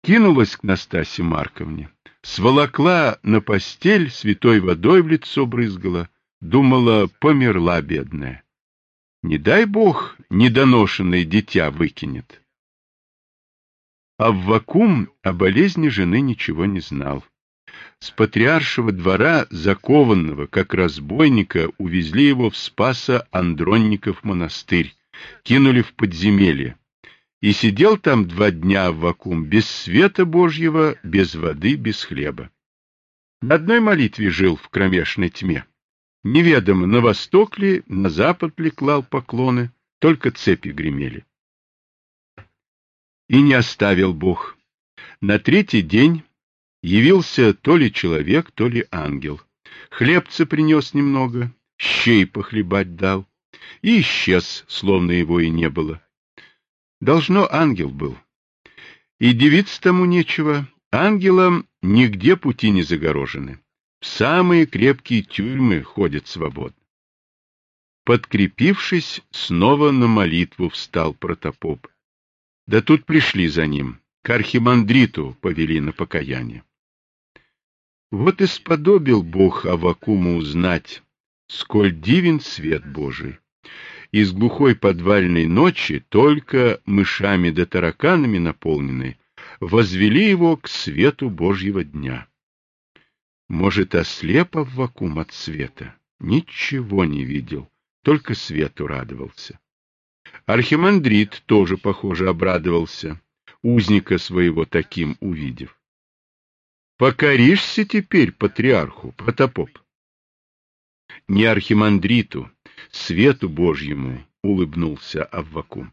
кинулась к Настасье Марковне, сволокла на постель, святой водой в лицо брызгала, думала, померла бедная. Не дай бог, недоношенное дитя выкинет. Аввакум о болезни жены ничего не знал. С патриаршего двора, закованного, как разбойника, увезли его в Спасо-Андронников монастырь, кинули в подземелье. И сидел там 2 дня Аввакум без света Божьего, без воды, без хлеба. На одной молитве жил в кромешной тьме. Неведомо, на восток ли, на запад ли клал поклоны, только цепи гремели. И не оставил Бог. На 3-й день явился то ли человек, то ли ангел. Хлебца принес немного, щей похлебать дал, и исчез, словно его и не было. Должно, ангел был. И дивиться тому нечего, ангелам нигде пути не загорожены. В самые крепкие тюрьмы ходят свободно. Подкрепившись, снова на молитву встал протопоп. Да тут пришли за ним, к архимандриту повели на покаяние. Вот и сподобил Бог Аввакуму узнать, сколь дивен свет Божий. Из глухой подвальной ночи, только мышами да тараканами наполненной, возвели его к свету Божьего дня. Может, ослеп Аввакум от света? Ничего не видел, только свету радовался. Архимандрит тоже, похоже, обрадовался, узника своего таким увидев. Покоришься теперь патриарху, протопоп? Не архимандриту, свету Божьему, улыбнулся Аввакум.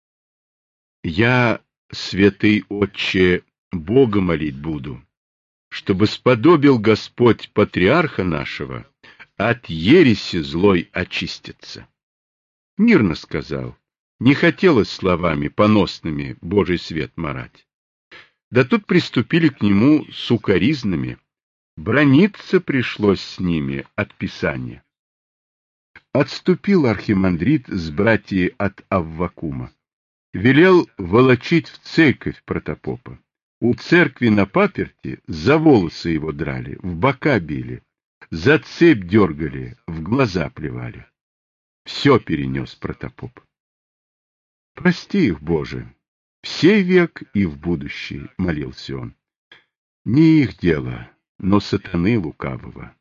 Я, святый отче, Бога молить буду, чтобы сподобил Господь патриарха нашего от ереси злой очиститься. Мирно сказал, не хотелось словами поносными Божий свет марать. Да тут приступили к нему с укоризнами, браниться пришлось с ними от Писания. Отступил архимандрит с братьей от Аввакума, велел волочить в церковь протопопа. У церкви на паперти за волосы его драли, в бока били, за цепь дергали, в глаза плевали. Все перенес протопоп. Прости их, Боже, в сей век и в будущий, молился он. Не их дело, но сатаны лукавого.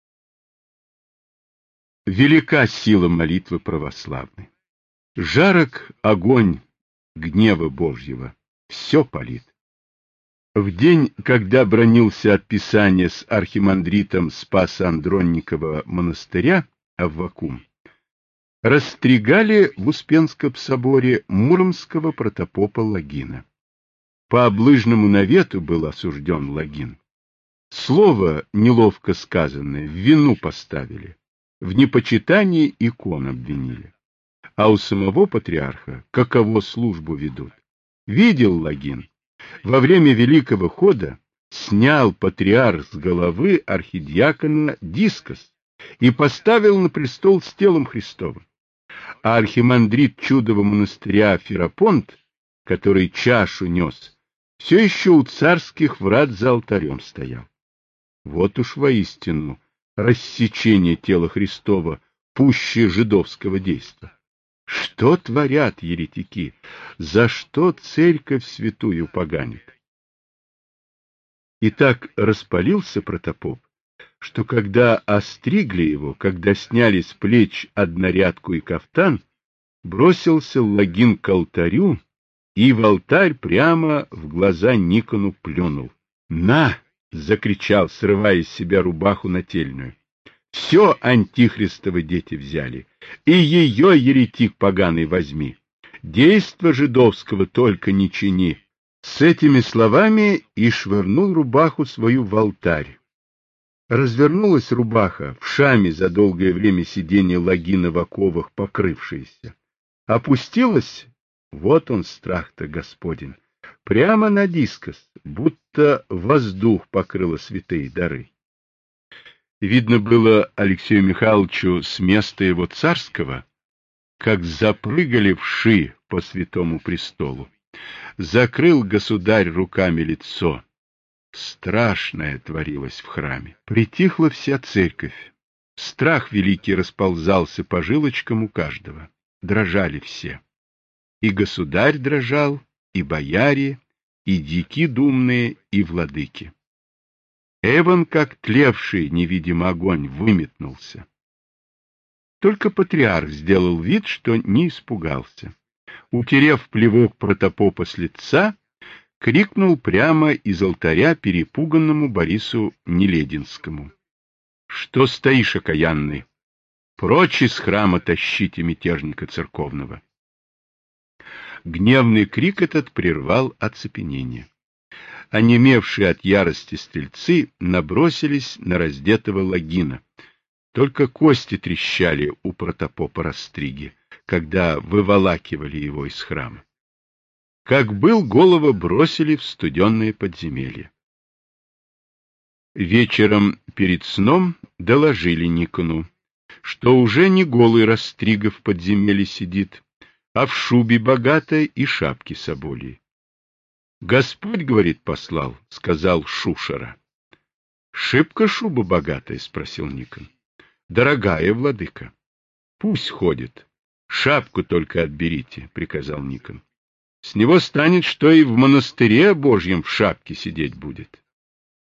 Велика сила молитвы православной. Жарок огонь гнева Божьего, все палит. В день, когда бранился от Писания с архимандритом Спаса-Андронникова монастыря Аввакум, расстригали в Успенском соборе муромского протопопа Логина. По облыжному навету был осужден Логин. Слово, неловко сказанное, в вину поставили, в непочитании икон обвинили. А у самого патриарха каково службу ведут? Видел Логин, во время Великого Хода снял патриарх с головы архидиакона дискос и поставил на престол с телом Христовым. А архимандрит чудового монастыря Ферапонт, который чашу нес, все еще у царских врат за алтарем стоял. Вот уж воистину рассечение тела Христова пуще жидовского действа. Что творят еретики? За что церковь святую поганит? И так распалился протопоп, что когда остригли его, когда сняли с плеч однорядку и кафтан, бросился Логин к алтарю и в алтарь прямо в глаза Никону плюнул. «На!» — закричал, срывая с себя рубаху нательную. «Все антихристовы дети взяли, и ее, еретик поганый, возьми. Действо жидовского только не чини». С этими словами и швырнул рубаху свою в алтарь. Развернулась рубаха, в шаме за долгое время сидения Логина в оковах покрывшаяся. Опустилась, вот он страх-то Господень, прямо на дискос, будто воздух покрыло святые дары. Видно было Алексею Михайловичу с места его царского, как запрыгали вши по святому престолу. Закрыл государь руками лицо. Страшное творилось в храме. Притихла вся церковь. Страх великий расползался по жилочкам у каждого. Дрожали все. И государь дрожал, и бояре, и дики думные, и владыки. Эван, как тлевший невидимый огонь, выметнулся. Только патриарх сделал вид, что не испугался. Утерев плевок протопопа с лица, крикнул прямо из алтаря перепуганному Борису Нелединскому: — Что стоишь, окаянный? Прочь из храма тащите мятежника церковного! Гневный крик этот прервал оцепенение. Онемевшие от ярости стрельцы набросились на раздетого Логина. Только кости трещали у протопопа Растриги, когда выволакивали его из храма. Как был, голову бросили в студенное подземелье. Вечером перед сном доложили Никону, что уже не голый Растрига в подземелье сидит, а в шубе богатой и шапке соболей. — Господь, говорит, послал, — сказал Шушера. — Шибко шуба богатая? — спросил Никон. — Дорогая, владыка. — Пусть ходит. Шапку только отберите, — приказал Никон. С него станет, что и в монастыре Божьем в шапке сидеть будет.